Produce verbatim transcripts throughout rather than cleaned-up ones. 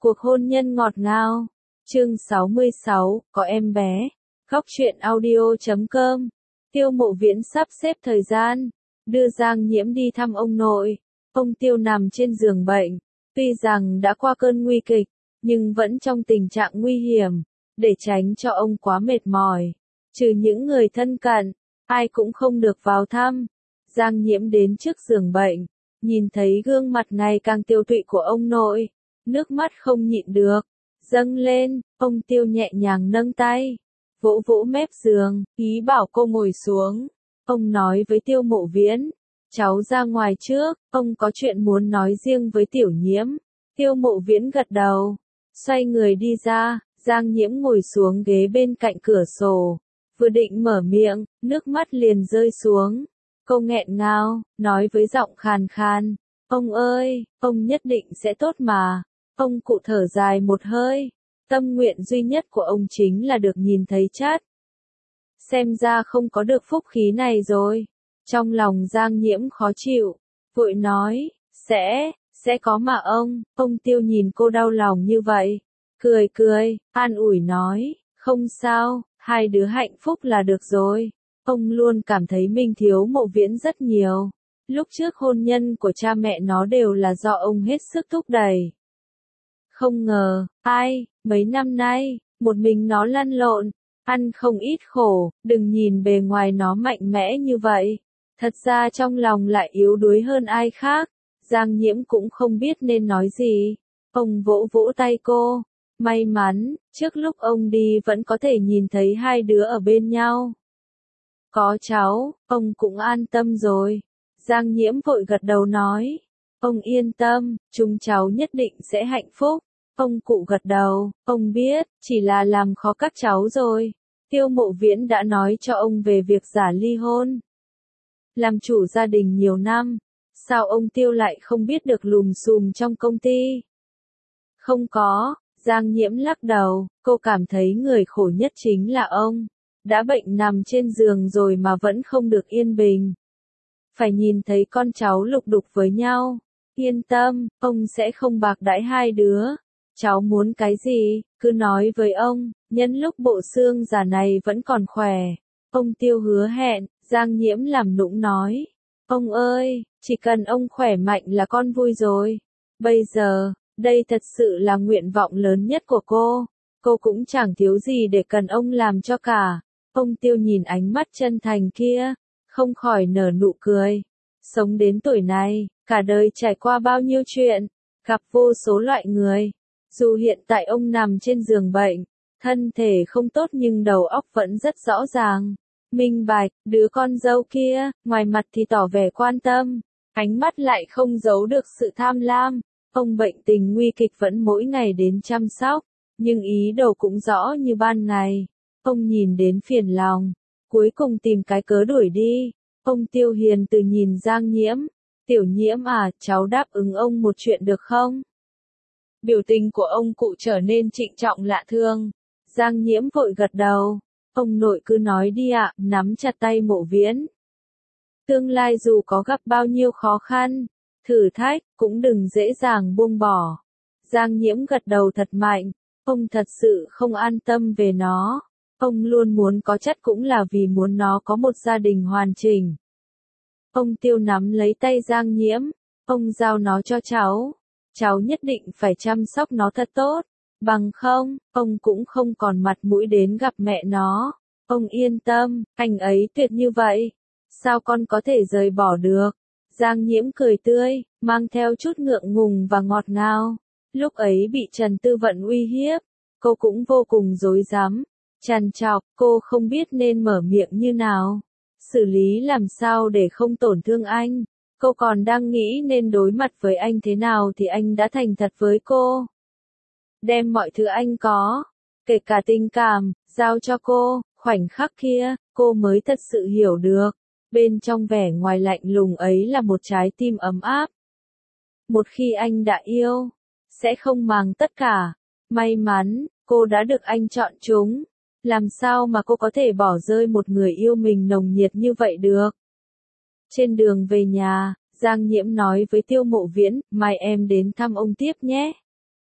Cuộc hôn nhân ngọt ngào. Chương sáu mươi sáu, có em bé. Góc truyện audio chấm com. Tiêu Mộ Viễn sắp xếp thời gian, đưa Giang Nhiễm đi thăm ông nội. Ông Tiêu nằm trên giường bệnh, tuy rằng đã qua cơn nguy kịch, nhưng vẫn trong tình trạng nguy hiểm. Để tránh cho ông quá mệt mỏi, trừ những người thân cận, ai cũng không được vào thăm. Giang Nhiễm đến trước giường bệnh, nhìn thấy gương mặt ngày càng tiêu tụy của ông nội, nước mắt không nhịn được, dâng lên. Ông Tiêu nhẹ nhàng nâng tay, vỗ vỗ mép giường, ý bảo cô ngồi xuống. Ông nói với Tiêu Mộ Viễn, cháu ra ngoài trước, ông có chuyện muốn nói riêng với Tiểu Nhiễm. Tiêu Mộ Viễn gật đầu, xoay người đi ra. Giang Nhiễm ngồi xuống ghế bên cạnh cửa sổ, vừa định mở miệng, nước mắt liền rơi xuống. Cô nghẹn ngào, nói với giọng khàn khàn, ông ơi, ông nhất định sẽ tốt mà. Ông cụ thở dài một hơi, tâm nguyện duy nhất của ông chính là được nhìn thấy Chát. Xem ra không có được phúc khí này rồi. Trong lòng Giang Nhiễm khó chịu, vội nói, sẽ, sẽ có mà ông. Ông Tiêu nhìn cô đau lòng như vậy, cười cười, an ủi nói, không sao, hai đứa hạnh phúc là được rồi. Ông luôn cảm thấy mình thiếu Mộ Viễn rất nhiều. Lúc trước hôn nhân của cha mẹ nó đều là do ông hết sức thúc đẩy. Không ngờ, ai, mấy năm nay, một mình nó lăn lộn, ăn không ít khổ, đừng nhìn bề ngoài nó mạnh mẽ như vậy. Thật ra trong lòng lại yếu đuối hơn ai khác. Giang Nhiễm cũng không biết nên nói gì. Ông vỗ vỗ tay cô. May mắn, trước lúc ông đi vẫn có thể nhìn thấy hai đứa ở bên nhau. Có cháu, ông cũng an tâm rồi. Giang Nhiễm vội gật đầu nói. Ông yên tâm, chúng cháu nhất định sẽ hạnh phúc. Ông cụ gật đầu, ông biết, chỉ là làm khó các cháu rồi. Tiêu Mộ Viễn đã nói cho ông về việc giả ly hôn. Làm chủ gia đình nhiều năm, sao ông Tiêu lại không biết được lùm xùm trong công ty? Không có. Giang Nhiễm lắc đầu, cô cảm thấy người khổ nhất chính là ông. Đã bệnh nằm trên giường rồi mà vẫn không được yên bình. Phải nhìn thấy con cháu lục đục với nhau. Yên tâm, ông sẽ không bạc đãi hai đứa. Cháu muốn cái gì, cứ nói với ông, nhân lúc bộ xương già này vẫn còn khỏe. Ông Tiêu hứa hẹn. Giang Nhiễm làm nũng nói. Ông ơi, chỉ cần ông khỏe mạnh là con vui rồi. Bây giờ, đây thật sự là nguyện vọng lớn nhất của cô. Cô cũng chẳng thiếu gì để cần ông làm cho cả. Ông Tiêu nhìn ánh mắt chân thành kia, không khỏi nở nụ cười. Sống đến tuổi này, cả đời trải qua bao nhiêu chuyện, gặp vô số loại người. Dù hiện tại ông nằm trên giường bệnh, thân thể không tốt nhưng đầu óc vẫn rất rõ ràng. Minh bạch, đứa con dâu kia, ngoài mặt thì tỏ vẻ quan tâm, ánh mắt lại không giấu được sự tham lam. Ông bệnh tình nguy kịch vẫn mỗi ngày đến chăm sóc, nhưng ý đồ cũng rõ như ban ngày. Ông nhìn đến phiền lòng, cuối cùng tìm cái cớ đuổi đi. Ông Tiêu hiền từ nhìn Giang Nhiễm, Tiểu Nhiễm à, cháu đáp ứng ông một chuyện được không? Biểu tình của ông cụ trở nên trịnh trọng lạ thường. Giang Nhiễm vội gật đầu. Ông nội cứ nói đi ạ, nắm chặt tay Mộ Viễn. Tương lai dù có gặp bao nhiêu khó khăn, thử thách, cũng đừng dễ dàng buông bỏ. Giang Nhiễm gật đầu thật mạnh. Ông thật sự không an tâm về nó. Ông luôn muốn có Chát cũng là vì muốn nó có một gia đình hoàn chỉnh. Ông Tiêu nắm lấy tay Giang Nhiễm. Ông giao nó cho cháu. Cháu nhất định phải chăm sóc nó thật tốt. Bằng không, ông cũng không còn mặt mũi đến gặp mẹ nó. Ông yên tâm, anh ấy tuyệt như vậy. Sao con có thể rời bỏ được? Giang Nhiễm cười tươi, mang theo chút ngượng ngùng và ngọt ngào. Lúc ấy bị Trần Tư Vận uy hiếp, cô cũng vô cùng rối rắm, trằn trọc, cô không biết nên mở miệng như nào, xử lý làm sao để không tổn thương anh. Cô còn đang nghĩ nên đối mặt với anh thế nào thì anh đã thành thật với cô. Đem mọi thứ anh có, kể cả tình cảm, giao cho cô. Khoảnh khắc kia, cô mới thật sự hiểu được, bên trong vẻ ngoài lạnh lùng ấy là một trái tim ấm áp. Một khi anh đã yêu, sẽ không màng tất cả. May mắn, cô đã được anh chọn chúng. Làm sao mà cô có thể bỏ rơi một người yêu mình nồng nhiệt như vậy được? Trên đường về nhà, Giang Nhiễm nói với Tiêu Mộ Viễn, mai em đến thăm ông tiếp nhé.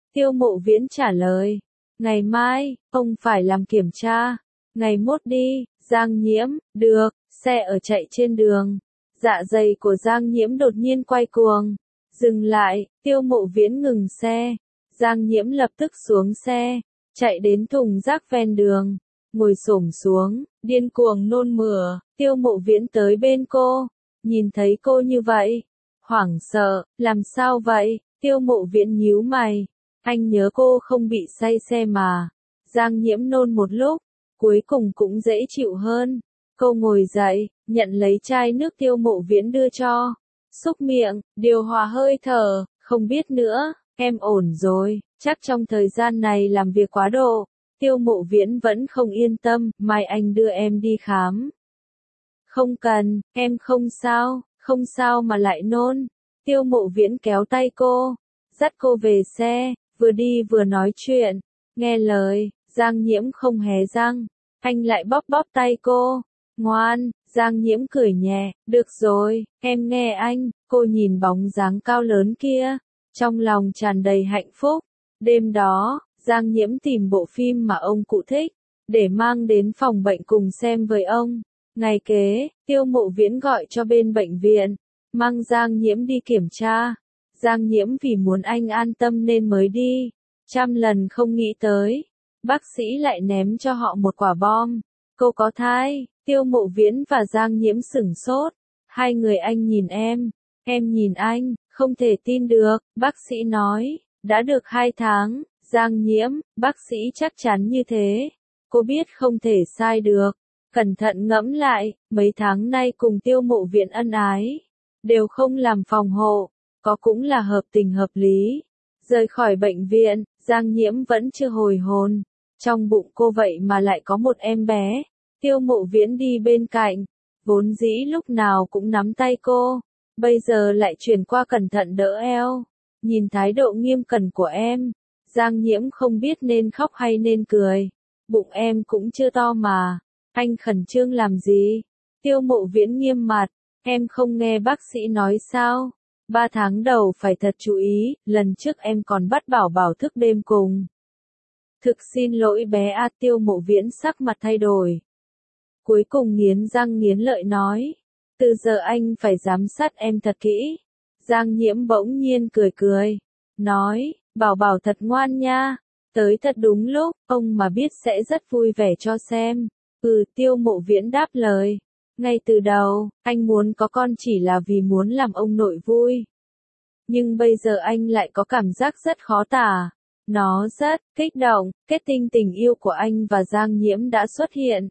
Tiêu Mộ Viễn trả lời. Ngày mai, ông phải làm kiểm tra. Ngày mốt đi, Giang Nhiễm, được, xe ở chạy trên đường. Dạ dày của Giang Nhiễm đột nhiên quay cuồng. Dừng lại, Tiêu Mộ Viễn ngừng xe. Giang Nhiễm lập tức xuống xe, chạy đến thùng rác ven đường, ngồi xổm xuống, điên cuồng nôn mửa. Tiêu Mộ Viễn tới bên cô, nhìn thấy cô như vậy, hoảng sợ, làm sao vậy? Tiêu Mộ Viễn nhíu mày, anh nhớ cô không bị say xe mà. Giang Nhiễm nôn một lúc, cuối cùng cũng dễ chịu hơn. Cô ngồi dậy, nhận lấy chai nước Tiêu Mộ Viễn đưa cho, xúc miệng, điều hòa hơi thở, không biết nữa, em ổn rồi, chắc trong thời gian này làm việc quá độ. Tiêu Mộ Viễn vẫn không yên tâm, mai anh đưa em đi khám. Không cần, em không sao, không sao mà lại nôn. Tiêu Mộ Viễn kéo tay cô, dắt cô về xe, vừa đi vừa nói chuyện. Nghe lời, Giang Nhiễm không hé răng, anh lại bóp bóp tay cô. Ngoan, Giang Nhiễm cười nhẹ, được rồi, em nghe anh. Cô nhìn bóng dáng cao lớn kia, trong lòng tràn đầy hạnh phúc. Đêm đó, Giang Nhiễm tìm bộ phim mà ông cụ thích, để mang đến phòng bệnh cùng xem với ông. Ngày kế, Tiêu Mộ Viễn gọi cho bên bệnh viện, mang Giang Nhiễm đi kiểm tra. Giang Nhiễm vì muốn anh an tâm nên mới đi, trăm lần không nghĩ tới, bác sĩ lại ném cho họ một quả bom. Cô có thai. Tiêu Mộ Viễn và Giang Nhiễm sửng sốt. Hai người, anh nhìn em, em nhìn anh, không thể tin được. Bác sĩ nói, đã được hai tháng. Giang Nhiễm, bác sĩ chắc chắn như thế. Cô biết không thể sai được. Cẩn thận ngẫm lại, mấy tháng nay cùng Tiêu Mộ Viễn ân ái, đều không làm phòng hộ, có cũng là hợp tình hợp lý. Rời khỏi bệnh viện, Giang Nhiễm vẫn chưa hồi hồn. Trong bụng cô vậy mà lại có một em bé. Tiêu Mộ Viễn đi bên cạnh, vốn dĩ lúc nào cũng nắm tay cô, bây giờ lại chuyển qua cẩn thận đỡ eo. Nhìn thái độ nghiêm cẩn của em, Giang Nhiễm không biết nên khóc hay nên cười. Bụng em cũng chưa to mà, anh khẩn trương làm gì? Tiêu Mộ Viễn nghiêm mặt, em không nghe bác sĩ nói sao? Ba tháng đầu phải thật chú ý, lần trước em còn bắt Bảo Bảo thức đêm cùng. Thực xin lỗi bé A. Tiêu Mộ Viễn sắc mặt thay đổi. Cuối cùng nghiến răng nghiến lợi nói, từ giờ anh phải giám sát em thật kỹ. Giang Nhiễm bỗng nhiên cười cười, nói, Bảo Bảo thật ngoan nha, tới thật đúng lúc, ông mà biết sẽ rất vui vẻ cho xem. Ừ, Tiêu Mộ Viễn đáp lời, ngay từ đầu, anh muốn có con chỉ là vì muốn làm ông nội vui. Nhưng bây giờ anh lại có cảm giác rất khó tả. Nó rất kích động, kết tinh tình yêu của anh và Giang Nhiễm đã xuất hiện.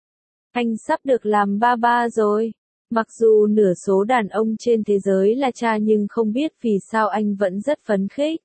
Anh sắp được làm ba ba rồi. Mặc dù nửa số đàn ông trên thế giới là cha nhưng không biết vì sao anh vẫn rất phấn khích.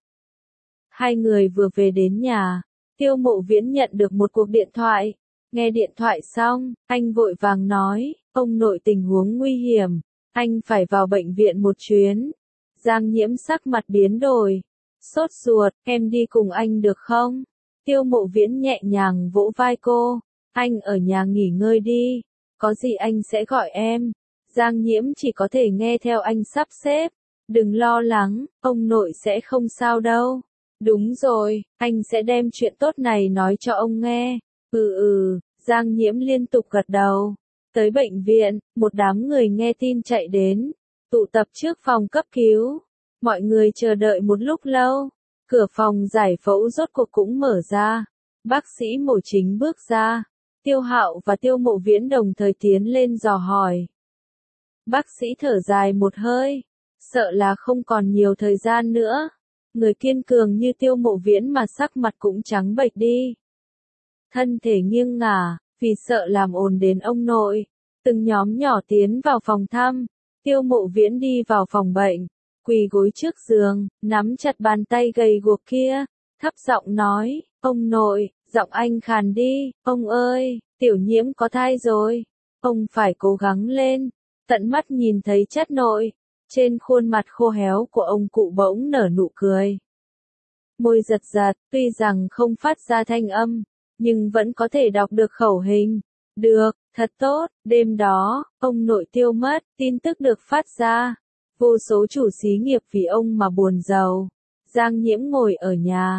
Hai người vừa về đến nhà, Tiêu Mộ Viễn nhận được một cuộc điện thoại. Nghe điện thoại xong, anh vội vàng nói, ông nội tình huống nguy hiểm, anh phải vào bệnh viện một chuyến. Giang Nhiễm sắc mặt biến đổi, sốt ruột, em đi cùng anh được không? Tiêu Mộ Viễn nhẹ nhàng vỗ vai cô, anh ở nhà nghỉ ngơi đi, có gì anh sẽ gọi em. Giang Nhiễm chỉ có thể nghe theo anh sắp xếp, đừng lo lắng, ông nội sẽ không sao đâu. Đúng rồi, anh sẽ đem chuyện tốt này nói cho ông nghe. Ừ ừ, Giang Nhiễm liên tục gật đầu. Tới bệnh viện, một đám người nghe tin chạy đến, tụ tập trước phòng cấp cứu. Mọi người chờ đợi một lúc lâu, cửa phòng giải phẫu rốt cuộc cũng mở ra. Bác sĩ mổ chính bước ra, Tiêu Hạo và Tiêu Mộ Viễn đồng thời tiến lên dò hỏi. Bác sĩ thở dài một hơi, sợ là không còn nhiều thời gian nữa. Người kiên cường như Tiêu Mộ Viễn mà sắc mặt cũng trắng bệch đi. Thân thể nghiêng ngả, vì sợ làm ồn đến ông nội. Từng nhóm nhỏ tiến vào phòng thăm, Tiêu Mộ Viễn đi vào phòng bệnh, quỳ gối trước giường, nắm chặt bàn tay gầy guộc kia, thấp giọng nói, ông nội, giọng anh khàn đi, ông ơi, Tiểu Nhiễm có thai rồi, ông phải cố gắng lên. Tận mắt nhìn thấy chất nội, trên khuôn mặt khô héo của ông cụ bỗng nở nụ cười. Môi giật giật, tuy rằng không phát ra thanh âm, nhưng vẫn có thể đọc được khẩu hình. Được, thật tốt, đêm đó, ông nội Tiêu mất, tin tức được phát ra. Vô số chủ xí nghiệp vì ông mà buồn rầu. Giang Nhiễm ngồi ở nhà,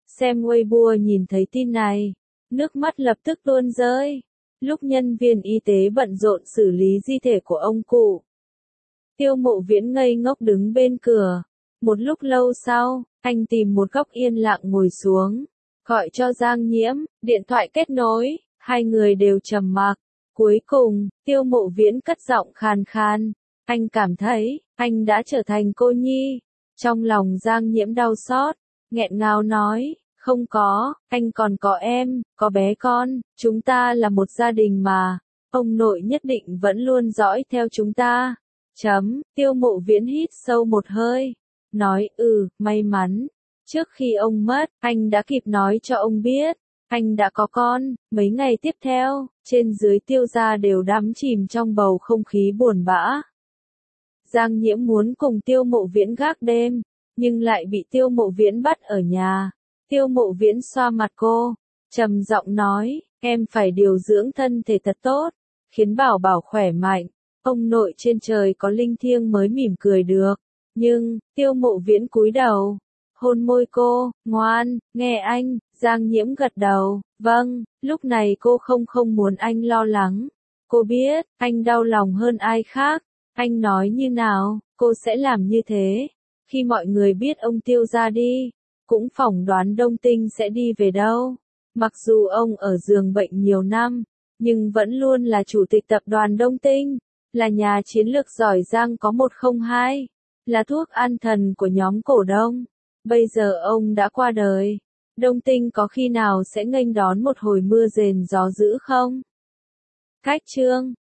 xem Weibo nhìn thấy tin này, nước mắt lập tức tuôn rơi. Lúc nhân viên y tế bận rộn xử lý di thể của ông cụ, Tiêu Mộ Viễn ngây ngốc đứng bên cửa. Một lúc lâu sau, anh tìm một góc yên lặng ngồi xuống, gọi cho Giang Nhiễm, điện thoại kết nối, hai người đều trầm mặc. Cuối cùng, Tiêu Mộ Viễn cất giọng khàn khàn, anh cảm thấy, anh đã trở thành cô nhi. Trong lòng Giang Nhiễm đau xót, nghẹn ngào nói, không có, anh còn có em, có bé con, chúng ta là một gia đình mà, ông nội nhất định vẫn luôn dõi theo chúng ta. Chấm, Tiêu Mộ Viễn hít sâu một hơi, nói, ừ, may mắn. Trước khi ông mất, anh đã kịp nói cho ông biết, anh đã có con. Mấy ngày tiếp theo, trên dưới Tiêu gia đều đắm chìm trong bầu không khí buồn bã. Giang Nhiễm muốn cùng Tiêu Mộ Viễn gác đêm, nhưng lại bị Tiêu Mộ Viễn bắt ở nhà. Tiêu Mộ Viễn xoa mặt cô, trầm giọng nói, em phải điều dưỡng thân thể thật tốt, khiến bảo bảo khỏe mạnh. Ông nội trên trời có linh thiêng mới mỉm cười được. Nhưng, Tiêu Mộ Viễn cúi đầu, hôn môi cô, ngoan, nghe anh. Giang Nhiễm gật đầu, vâng. Lúc này cô không không muốn anh lo lắng. Cô biết, anh đau lòng hơn ai khác. Anh nói như nào, cô sẽ làm như thế. Khi mọi người biết ông Tiêu ra đi, cũng phỏng đoán Đông Tinh sẽ đi về đâu. Mặc dù ông ở giường bệnh nhiều năm, nhưng vẫn luôn là chủ tịch tập đoàn Đông Tinh, là nhà chiến lược giỏi giang có một không hai, là thuốc an thần của nhóm cổ đông. Bây giờ ông đã qua đời, Đông Tinh có khi nào sẽ nghênh đón một hồi mưa rền gió dữ không? Cách chương